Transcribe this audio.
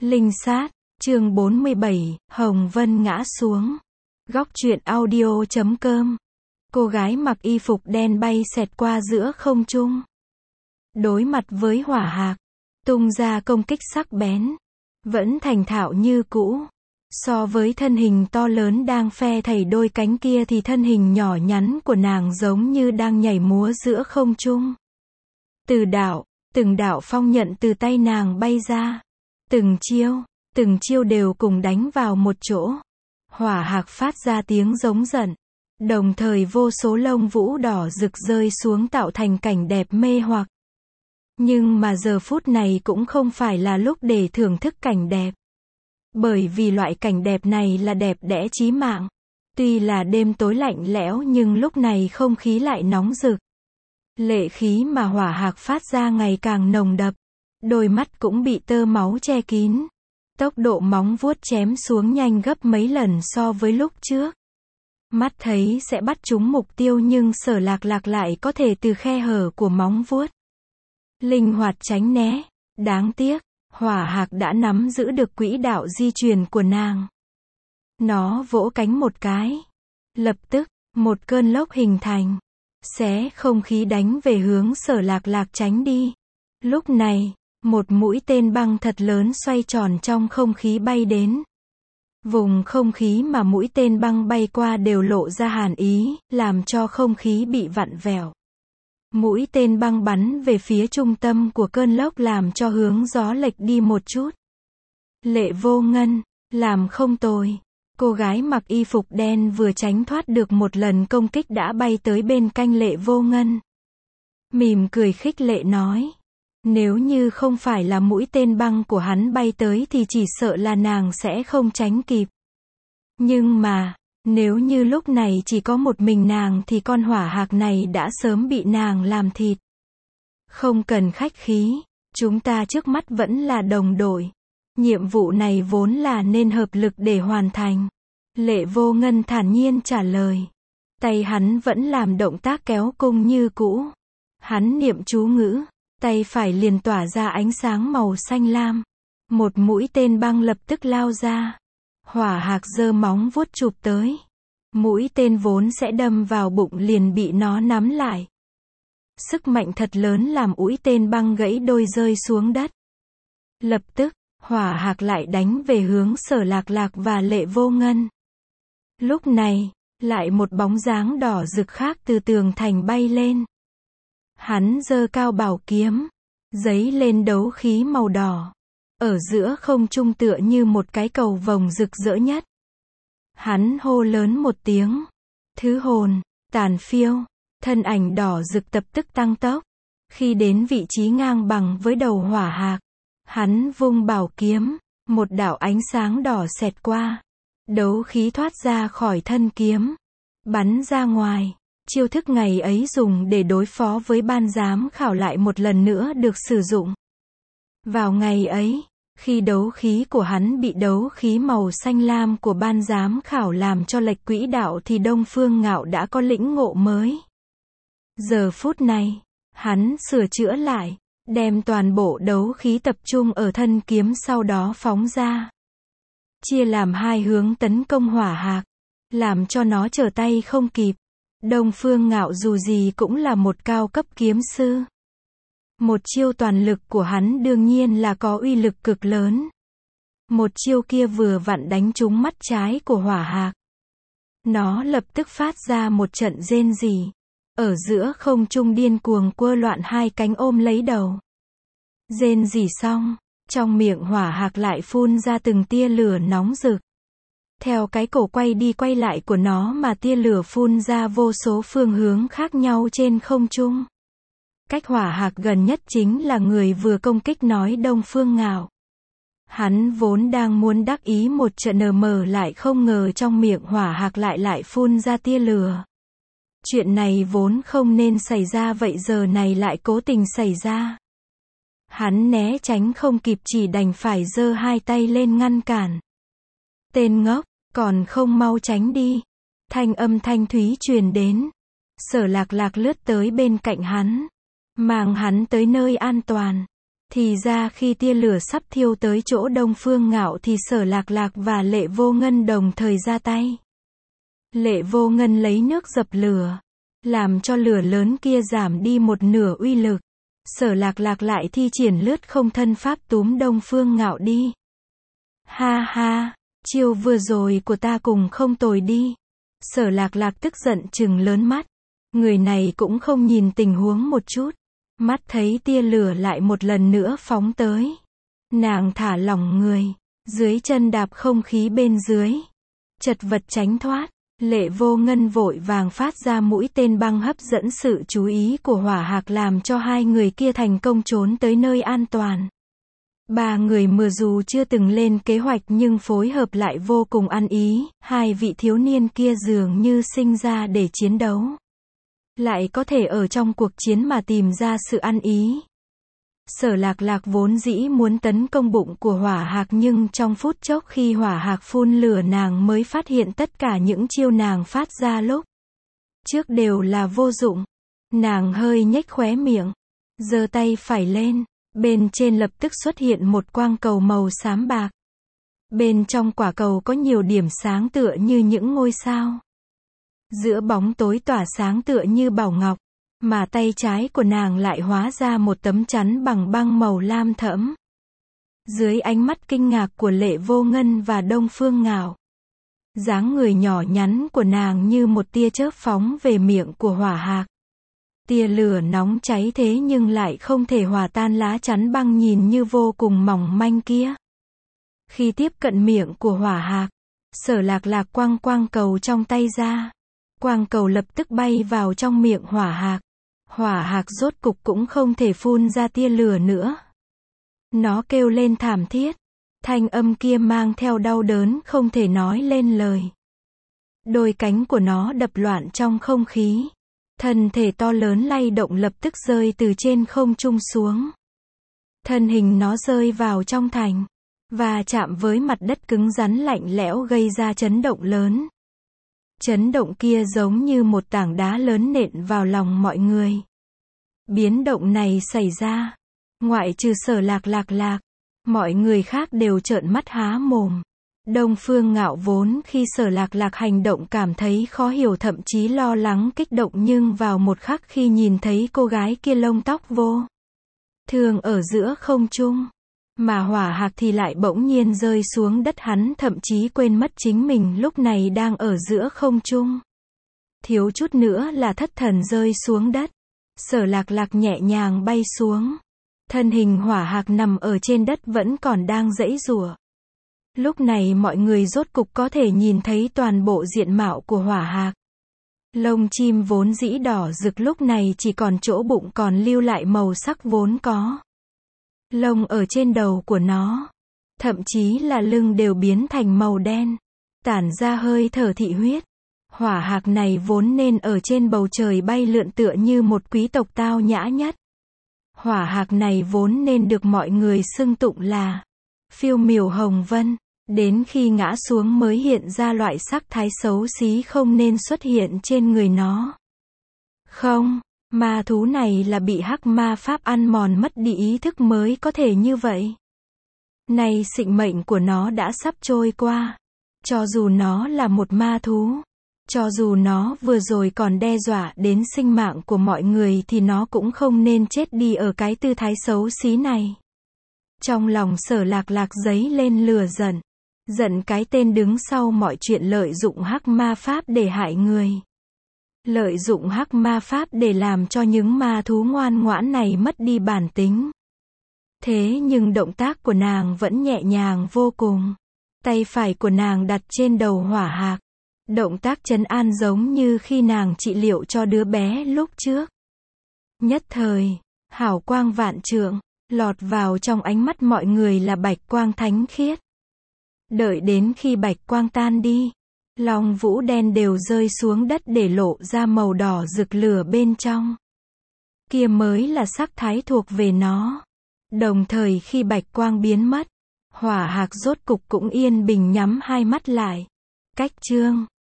Linh sát, chương 47, Hồng Vân ngã xuống. Góc truyện audio.com. Cô gái mặc y phục đen bay xẹt qua giữa không trung. Đối mặt với hỏa hạc, tung ra công kích sắc bén. Vẫn thành thạo như cũ. So với thân hình to lớn đang phe thảy đôi cánh kia thì thân hình nhỏ nhắn của nàng giống như đang nhảy múa giữa không trung. Từng đạo phong nhận từ tay nàng bay ra. Từng chiêu đều cùng đánh vào một chỗ. Hỏa hạc phát ra tiếng giống giận. Đồng thời vô số lông vũ đỏ rực rơi xuống tạo thành cảnh đẹp mê hoặc. Nhưng mà giờ phút này cũng không phải là lúc để thưởng thức cảnh đẹp. Bởi vì loại cảnh đẹp này là đẹp đẽ chí mạng. Tuy là đêm tối lạnh lẽo nhưng lúc này không khí lại nóng rực. Lệ khí mà hỏa hạc phát ra ngày càng nồng đậm. Đôi mắt cũng bị tơ máu che kín. Tốc độ móng vuốt chém xuống nhanh gấp mấy lần so với lúc trước. Mắt thấy sẽ bắt trúng mục tiêu nhưng Sở Lạc Lạc lại có thể từ khe hở của móng vuốt linh hoạt tránh né. Đáng tiếc, hỏa hạc đã nắm giữ được quỹ đạo di chuyển của nàng. Nó vỗ cánh một cái. Lập tức, một cơn lốc hình thành. Xé không khí đánh về hướng Sở Lạc Lạc tránh đi. Lúc này, một mũi tên băng thật lớn xoay tròn trong không khí bay đến. Vùng không khí mà mũi tên băng bay qua đều lộ ra hàn ý, làm cho không khí bị vặn vẹo. Mũi tên băng bắn về phía trung tâm của cơn lốc làm cho hướng gió lệch đi một chút. Lệ Vô Ngân, làm không tồi. Cô gái mặc y phục đen vừa tránh thoát được một lần công kích đã bay tới bên cạnh Lệ Vô Ngân. Mỉm cười khích lệ nói. Nếu như không phải là mũi tên băng của hắn bay tới thì chỉ sợ là nàng sẽ không tránh kịp. Nhưng mà, nếu như lúc này chỉ có một mình nàng thì con hỏa hạc này đã sớm bị nàng làm thịt. Không cần khách khí, chúng ta trước mắt vẫn là đồng đội. Nhiệm vụ này vốn là nên hợp lực để hoàn thành. Lệ Vô Ngân thản nhiên trả lời. Tay hắn vẫn làm động tác kéo cung như cũ. Hắn niệm chú ngữ. Tay phải liền tỏa ra ánh sáng màu xanh lam. Một mũi tên băng lập tức lao ra. Hỏa hạc giơ móng vuốt chụp tới. Mũi tên vốn sẽ đâm vào bụng liền bị nó nắm lại. Sức mạnh thật lớn làm mũi tên băng gãy đôi rơi xuống đất. Lập tức, hỏa hạc lại đánh về hướng Sở Lạc Lạc và Lệ Vô Ngân. Lúc này, lại một bóng dáng đỏ rực khác từ tường thành bay lên. Hắn giơ cao bảo kiếm, giấy lên đấu khí màu đỏ. Ở giữa không trung tựa như một cái cầu vồng rực rỡ nhất. Hắn hô lớn một tiếng. Thứ hồn, tàn phiêu. Thân ảnh đỏ rực lập tức tăng tốc. Khi đến vị trí ngang bằng với đầu hỏa hạc, hắn vung bảo kiếm, một đạo ánh sáng đỏ xẹt qua. Đấu khí thoát ra khỏi thân kiếm, bắn ra ngoài. Chiêu thức ngày ấy dùng để đối phó với ban giám khảo lại một lần nữa được sử dụng. Vào ngày ấy, khi đấu khí của hắn bị đấu khí màu xanh lam của ban giám khảo làm cho lệch quỹ đạo thì Đông Phương Ngạo đã có lĩnh ngộ mới. Giờ phút này, hắn sửa chữa lại, đem toàn bộ đấu khí tập trung ở thân kiếm sau đó phóng ra. Chia làm hai hướng tấn công hỏa hạc, làm cho nó trở tay không kịp. Đông Phương Ngạo dù gì cũng là một cao cấp kiếm sư. Một chiêu toàn lực của hắn đương nhiên là có uy lực cực lớn. Một chiêu kia vừa vặn đánh trúng mắt trái của hỏa hạc. Nó lập tức phát ra một trận rên rỉ. Ở giữa không trung điên cuồng quơ loạn hai cánh ôm lấy đầu. Rên rỉ xong, trong miệng hỏa hạc lại phun ra từng tia lửa nóng rực. Theo cái cổ quay đi quay lại của nó mà tia lửa phun ra vô số phương hướng khác nhau trên không trung. Cách hỏa hạc gần nhất chính là người vừa công kích nói Đông Phương Ngạo. Hắn vốn đang muốn đắc ý một trận mở lại không ngờ trong miệng hỏa hạc lại phun ra tia lửa. Chuyện này vốn không nên xảy ra vậy giờ này lại cố tình xảy ra. Hắn né tránh không kịp chỉ đành phải giơ hai tay lên ngăn cản. Tên ngốc, còn không mau tránh đi. Thanh âm thanh thúy truyền đến. Sở Lạc Lạc lướt tới bên cạnh hắn, mang hắn tới nơi an toàn. Thì ra khi tia lửa sắp thiêu tới chỗ Đông Phương Ngạo thì Sở Lạc Lạc và Lệ Vô Ngân đồng thời ra tay. Lệ Vô Ngân lấy nước dập lửa, làm cho lửa lớn kia giảm đi một nửa uy lực. Sở Lạc Lạc lại thi triển lướt không thân pháp túm Đông Phương Ngạo đi. Ha ha, chiêu vừa rồi của ta cùng không tồi đi. Sở Lạc Lạc tức giận trừng lớn mắt. Người này cũng không nhìn tình huống một chút. Mắt thấy tia lửa lại một lần nữa phóng tới. Nàng thả lỏng người, dưới chân đạp không khí bên dưới. Chật vật tránh thoát. Lệ Vô Ngân vội vàng phát ra mũi tên băng hấp dẫn sự chú ý của Hỏa Hạc làm cho hai người kia thành công trốn tới nơi an toàn. Ba người mưa dù chưa từng lên kế hoạch nhưng phối hợp lại vô cùng ăn ý, hai vị thiếu niên kia dường như sinh ra để chiến đấu. Lại có thể ở trong cuộc chiến mà tìm ra sự ăn ý. Sở Lạc Lạc vốn dĩ muốn tấn công bụng của Hỏa Hạc nhưng trong phút chốc khi Hỏa Hạc phun lửa nàng mới phát hiện tất cả những chiêu nàng phát ra lúc trước đều là vô dụng. Nàng hơi nhếch khóe miệng, giơ tay phải lên, bên trên lập tức xuất hiện một quang cầu màu xám bạc. Bên trong quả cầu có nhiều điểm sáng tựa như những ngôi sao. Giữa bóng tối tỏa sáng tựa như bảo ngọc. Mà tay trái của nàng lại hóa ra một tấm chắn bằng băng màu lam thẫm. Dưới ánh mắt kinh ngạc của Lệ Vô Ngân và Đông Phương Ngạo, dáng người nhỏ nhắn của nàng như một tia chớp phóng về miệng của Hỏa Hạc. Tia lửa nóng cháy thế nhưng lại không thể hòa tan lá chắn băng nhìn như vô cùng mỏng manh kia. Khi tiếp cận miệng của Hỏa Hạc, Sở Lạc Lạc quăng cầu trong tay ra. Quang cầu lập tức bay vào trong miệng Hỏa Hạc. Hỏa Hạc rốt cục cũng không thể phun ra tia lửa nữa. Nó kêu lên thảm thiết. Thanh âm kia mang theo đau đớn không thể nói lên lời. Đôi cánh của nó đập loạn trong không khí. Thân thể to lớn lay động lập tức rơi từ trên không trung xuống. Thân hình nó rơi vào trong thành. Và chạm với mặt đất cứng rắn lạnh lẽo gây ra chấn động lớn. Chấn động kia giống như một tảng đá lớn nện vào lòng mọi người. Biến động này xảy ra, ngoại trừ Sở Lạc Lạc, mọi người khác đều trợn mắt há mồm. Đông Phương Ngạo vốn khi Sở Lạc Lạc hành động cảm thấy khó hiểu thậm chí lo lắng kích động nhưng vào một khắc khi nhìn thấy cô gái kia lông tóc vô thường ở giữa không trung, mà Hỏa Hạc thì lại bỗng nhiên rơi xuống đất hắn thậm chí quên mất chính mình lúc này đang ở giữa không trung. Thiếu chút nữa là thất thần rơi xuống đất. Sở Lạc Lạc nhẹ nhàng bay xuống. Thân hình Hỏa Hạc nằm ở trên đất vẫn còn đang giãy giụa. Lúc này mọi người rốt cục có thể nhìn thấy toàn bộ diện mạo của Hỏa Hạc. Lông chim vốn dĩ đỏ rực lúc này chỉ còn chỗ bụng còn lưu lại màu sắc vốn có. Lông ở trên đầu của nó, thậm chí là lưng đều biến thành màu đen, tản ra hơi thở thị huyết. Hỏa Hạc này vốn nên ở trên bầu trời bay lượn tựa như một quý tộc tao nhã nhất. Hỏa Hạc này vốn nên được mọi người xưng tụng là phiêu miểu hồng vân, đến khi ngã xuống mới hiện ra loại sắc thái xấu xí không nên xuất hiện trên người nó. Không, ma thú này là bị hắc ma pháp ăn mòn mất đi ý thức mới có thể như vậy. Nay sinh mệnh của nó đã sắp trôi qua. Cho dù nó là một ma thú, cho dù nó vừa rồi còn đe dọa đến sinh mạng của mọi người thì nó cũng không nên chết đi ở cái tư thái xấu xí này. Trong lòng Sở Lạc Lạc dấy lên lửa giận. Giận cái tên đứng sau mọi chuyện lợi dụng hắc ma pháp để hại người. Lợi dụng hắc ma pháp để làm cho những ma thú ngoan ngoãn này mất đi bản tính. Thế nhưng động tác của nàng vẫn nhẹ nhàng vô cùng. Tay phải của nàng đặt trên đầu Hỏa Hạc. Động tác trấn an giống như khi nàng trị liệu cho đứa bé lúc trước. Nhất thời, hào quang vạn trượng, lọt vào trong ánh mắt mọi người là bạch quang thánh khiết. Đợi đến khi bạch quang tan đi, long vũ đen đều rơi xuống đất để lộ ra màu đỏ rực lửa bên trong. Kia mới là sắc thái thuộc về nó. Đồng thời khi bạch quang biến mất, Hỏa Hạc rốt cục cũng yên bình nhắm hai mắt lại. Cách chương